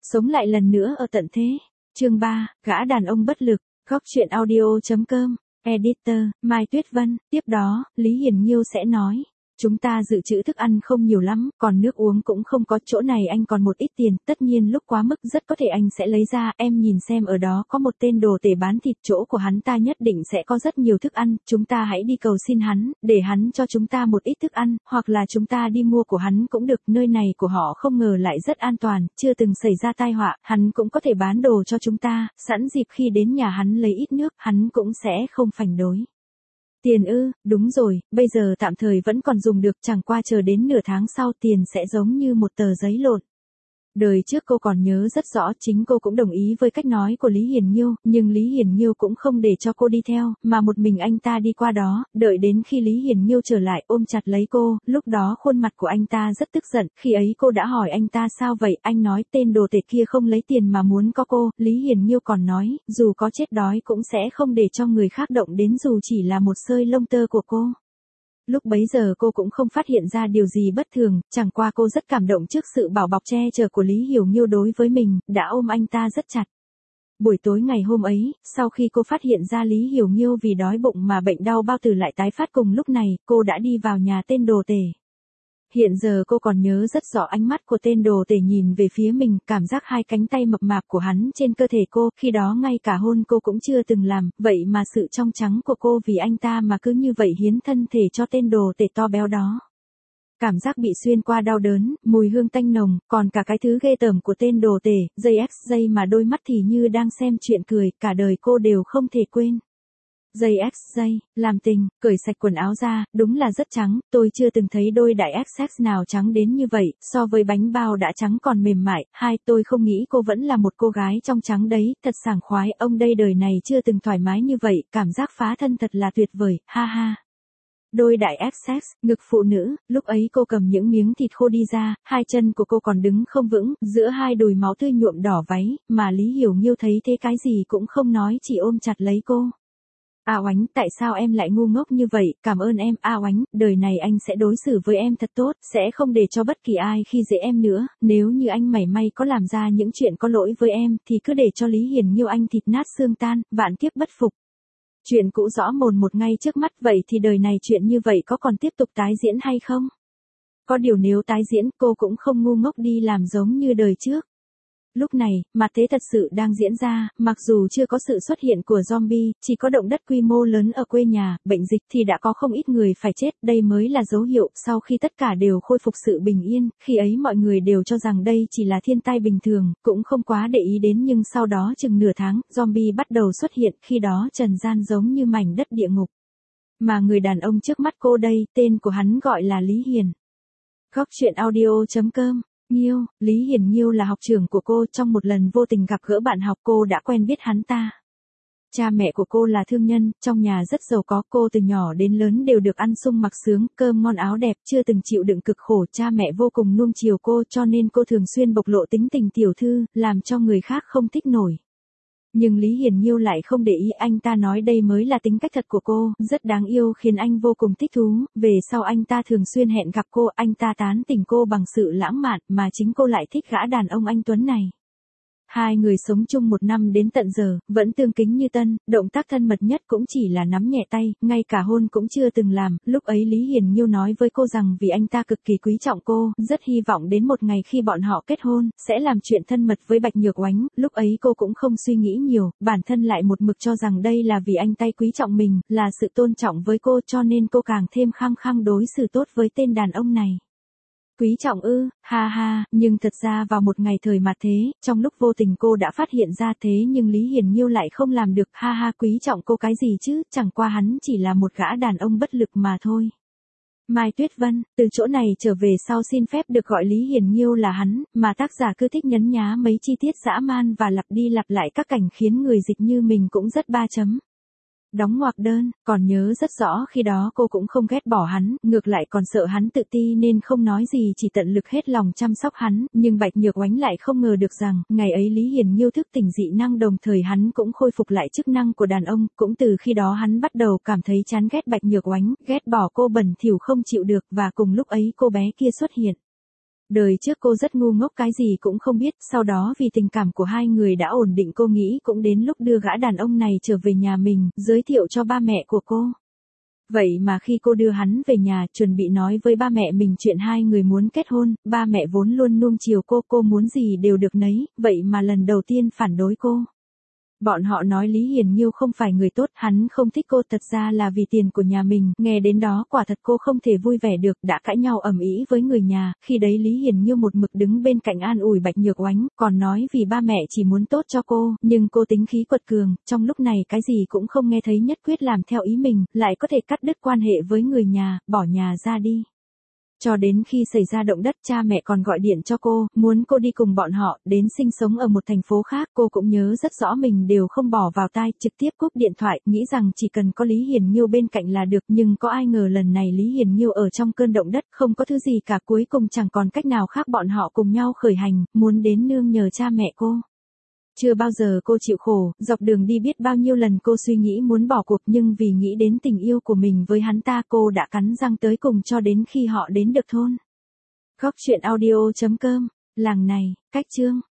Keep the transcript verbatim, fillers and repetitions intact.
Sống lại lần nữa ở tận thế. Chương ba, gã đàn ông bất lực. Góc truyện audio.com. Editor, Mai Tuyết Vân. Tiếp đó, Lý Hiền Nhiêu sẽ nói. Chúng ta dự trữ thức ăn không nhiều lắm, còn nước uống cũng không có, chỗ này anh còn một ít tiền, tất nhiên lúc quá mức rất có thể anh sẽ lấy ra, em nhìn xem ở đó có một tên đồ tể bán thịt, chỗ của hắn ta nhất định sẽ có rất nhiều thức ăn, chúng ta hãy đi cầu xin hắn, để hắn cho chúng ta một ít thức ăn, hoặc là chúng ta đi mua của hắn cũng được, nơi này của họ không ngờ lại rất an toàn, chưa từng xảy ra tai họa, hắn cũng có thể bán đồ cho chúng ta, sẵn dịp khi đến nhà hắn lấy ít nước, hắn cũng sẽ không phản đối. Tiền ư, đúng rồi, bây giờ tạm thời vẫn còn dùng được, chẳng qua chờ đến nửa tháng sau tiền sẽ giống như một tờ giấy lộn. Đời trước cô còn nhớ rất rõ, chính cô cũng đồng ý với cách nói của Lý Hiền Nhiêu, nhưng Lý Hiền Nhiêu cũng không để cho cô đi theo, mà một mình anh ta đi qua đó, đợi đến khi Lý Hiền Nhiêu trở lại ôm chặt lấy cô, lúc đó khuôn mặt của anh ta rất tức giận, khi ấy cô đã hỏi anh ta sao vậy, anh nói tên đồ tể kia không lấy tiền mà muốn có cô, Lý Hiền Nhiêu còn nói, dù có chết đói cũng sẽ không để cho người khác động đến dù chỉ là một sợi lông tơ của cô. Lúc bấy giờ cô cũng không phát hiện ra điều gì bất thường, chẳng qua cô rất cảm động trước sự bảo bọc che chở của Lý Hiểu Nhiêu đối với mình, đã ôm anh ta rất chặt. Buổi tối ngày hôm ấy, sau khi cô phát hiện ra Lý Hiểu Nhiêu vì đói bụng mà bệnh đau bao tử lại tái phát cùng lúc này, cô đã đi vào nhà tên đồ tể. Hiện giờ cô còn nhớ rất rõ ánh mắt của tên đồ tể nhìn về phía mình, cảm giác hai cánh tay mập mạp của hắn trên cơ thể cô, khi đó ngay cả hôn cô cũng chưa từng làm, vậy mà sự trong trắng của cô vì anh ta mà cứ như vậy hiến thân thể cho tên đồ tể to béo đó. Cảm giác bị xuyên qua đau đớn, mùi hương tanh nồng, còn cả cái thứ ghê tởm của tên đồ tể, dây ép dây mà đôi mắt thì như đang xem chuyện cười, cả đời cô đều không thể quên. Dây ép dây, làm tình, cởi sạch quần áo ra, đúng là rất trắng, tôi chưa từng thấy đôi đại ép sex nào trắng đến như vậy, so với bánh bao đã trắng còn mềm mại, hai tôi không nghĩ cô vẫn là một cô gái trong trắng đấy, thật sảng khoái, ông đây đời này chưa từng thoải mái như vậy, cảm giác phá thân thật là tuyệt vời, ha ha. Đôi đại ép sex, ngực phụ nữ, lúc ấy cô cầm những miếng thịt khô đi ra, hai chân của cô còn đứng không vững, giữa hai đùi máu tươi nhuộm đỏ váy, mà Lý Hiểu Nhiêu thấy thế cái gì cũng không nói, chỉ ôm chặt lấy cô. A Oánh, tại sao em lại ngu ngốc như vậy, cảm ơn em, A Oánh, đời này anh sẽ đối xử với em thật tốt, sẽ không để cho bất kỳ ai khi dễ em nữa, nếu như anh mảy may có làm ra những chuyện có lỗi với em, thì cứ để cho Lý Hiền Nhiêu anh thịt nát xương tan, vạn kiếp bất phục. Chuyện cũ rõ mồn một ngay trước mắt, vậy thì đời này chuyện như vậy có còn tiếp tục tái diễn hay không? Có điều nếu tái diễn, cô cũng không ngu ngốc đi làm giống như đời trước. Lúc này, mặt thế thật sự đang diễn ra, mặc dù chưa có sự xuất hiện của zombie, chỉ có động đất quy mô lớn ở quê nhà, bệnh dịch thì đã có không ít người phải chết, đây mới là dấu hiệu, sau khi tất cả đều khôi phục sự bình yên, khi ấy mọi người đều cho rằng đây chỉ là thiên tai bình thường, cũng không quá để ý đến, nhưng sau đó chừng nửa tháng, zombie bắt đầu xuất hiện, khi đó trần gian giống như mảnh đất địa ngục. Mà người đàn ông trước mắt cô đây, tên của hắn gọi là Lý Hiền. Góc truyện audio.com. Nhiêu, Lý Hiền Nhiêu là học trưởng của cô, trong một lần vô tình gặp gỡ bạn học cô đã quen biết hắn ta. Cha mẹ của cô là thương nhân, trong nhà rất giàu có, cô từ nhỏ đến lớn đều được ăn sung mặc sướng, cơm ngon áo đẹp, chưa từng chịu đựng cực khổ, cha mẹ vô cùng nuông chiều cô, cho nên cô thường xuyên bộc lộ tính tình tiểu thư, làm cho người khác không thích nổi. Nhưng Lý Hiền Nhiêu lại không để ý, anh ta nói đây mới là tính cách thật của cô, rất đáng yêu khiến anh vô cùng thích thú, về sau anh ta thường xuyên hẹn gặp cô, anh ta tán tỉnh cô bằng sự lãng mạn, mà chính cô lại thích gã đàn ông anh Tuấn này. Hai người sống chung một năm đến tận giờ, vẫn tương kính như tân, động tác thân mật nhất cũng chỉ là nắm nhẹ tay, ngay cả hôn cũng chưa từng làm, lúc ấy Lý Hiền Nhiêu nói với cô rằng vì anh ta cực kỳ quý trọng cô, rất hy vọng đến một ngày khi bọn họ kết hôn, sẽ làm chuyện thân mật với Bạch Nhược Oánh, lúc ấy cô cũng không suy nghĩ nhiều, bản thân lại một mực cho rằng đây là vì anh ta quý trọng mình, là sự tôn trọng với cô, cho nên cô càng thêm khăng khăng đối xử tốt với tên đàn ông này. Quý trọng ư, ha ha, nhưng thật ra vào một ngày thời mặt thế, trong lúc vô tình cô đã phát hiện ra thế nhưng Lý Hiền Nhiêu lại không làm được, ha ha, quý trọng cô cái gì chứ, chẳng qua hắn chỉ là một gã đàn ông bất lực mà thôi. Mai Tuyết Vân, từ chỗ này trở về sau xin phép được gọi Lý Hiền Nhiêu là hắn, mà tác giả cứ thích nhấn nhá mấy chi tiết dã man và lặp đi lặp lại các cảnh khiến người dịch như mình cũng rất ba chấm. Đóng ngoặc đơn, còn nhớ rất rõ khi đó cô cũng không ghét bỏ hắn, ngược lại còn sợ hắn tự ti nên không nói gì, chỉ tận lực hết lòng chăm sóc hắn, nhưng Bạch Nhược Oánh lại không ngờ được rằng, ngày ấy Lý Hiền Nhiêu thức tỉnh dị năng đồng thời hắn cũng khôi phục lại chức năng của đàn ông, cũng từ khi đó hắn bắt đầu cảm thấy chán ghét Bạch Nhược Oánh, ghét bỏ cô bẩn thỉu không chịu được, và cùng lúc ấy cô bé kia xuất hiện. Đời trước cô rất ngu ngốc cái gì cũng không biết, sau đó vì tình cảm của hai người đã ổn định cô nghĩ cũng đến lúc đưa gã đàn ông này trở về nhà mình, giới thiệu cho ba mẹ của cô. Vậy mà khi cô đưa hắn về nhà, chuẩn bị nói với ba mẹ mình chuyện hai người muốn kết hôn, ba mẹ vốn luôn nuông chiều cô, cô muốn gì đều được nấy, vậy mà lần đầu tiên phản đối cô. Bọn họ nói Lý Hiền Nhiêu không phải người tốt, hắn không thích cô thật ra là vì tiền của nhà mình, nghe đến đó quả thật cô không thể vui vẻ được, đã cãi nhau ầm ĩ với người nhà, khi đấy Lý Hiền Nhiêu một mực đứng bên cạnh an ủi Bạch Nhược Oánh, còn nói vì ba mẹ chỉ muốn tốt cho cô, nhưng cô tính khí quật cường, trong lúc này cái gì cũng không nghe thấy nhất quyết làm theo ý mình, lại có thể cắt đứt quan hệ với người nhà, bỏ nhà ra đi. Cho đến khi xảy ra động đất cha mẹ còn gọi điện cho cô, muốn cô đi cùng bọn họ, đến sinh sống ở một thành phố khác, cô cũng nhớ rất rõ mình đều không bỏ vào tai, trực tiếp cúp điện thoại, nghĩ rằng chỉ cần có Lý Hiền Nhiêu bên cạnh là được, nhưng có ai ngờ lần này Lý Hiền Nhiêu ở trong cơn động đất, không có thứ gì cả, cuối cùng chẳng còn cách nào khác bọn họ cùng nhau khởi hành, muốn đến nương nhờ cha mẹ cô. Chưa bao giờ cô chịu khổ, dọc đường đi biết bao nhiêu lần cô suy nghĩ muốn bỏ cuộc nhưng vì nghĩ đến tình yêu của mình với hắn ta cô đã cắn răng tới cùng cho đến khi họ đến được thôn. Góc truyện audio chấm com, làng này, cách chương.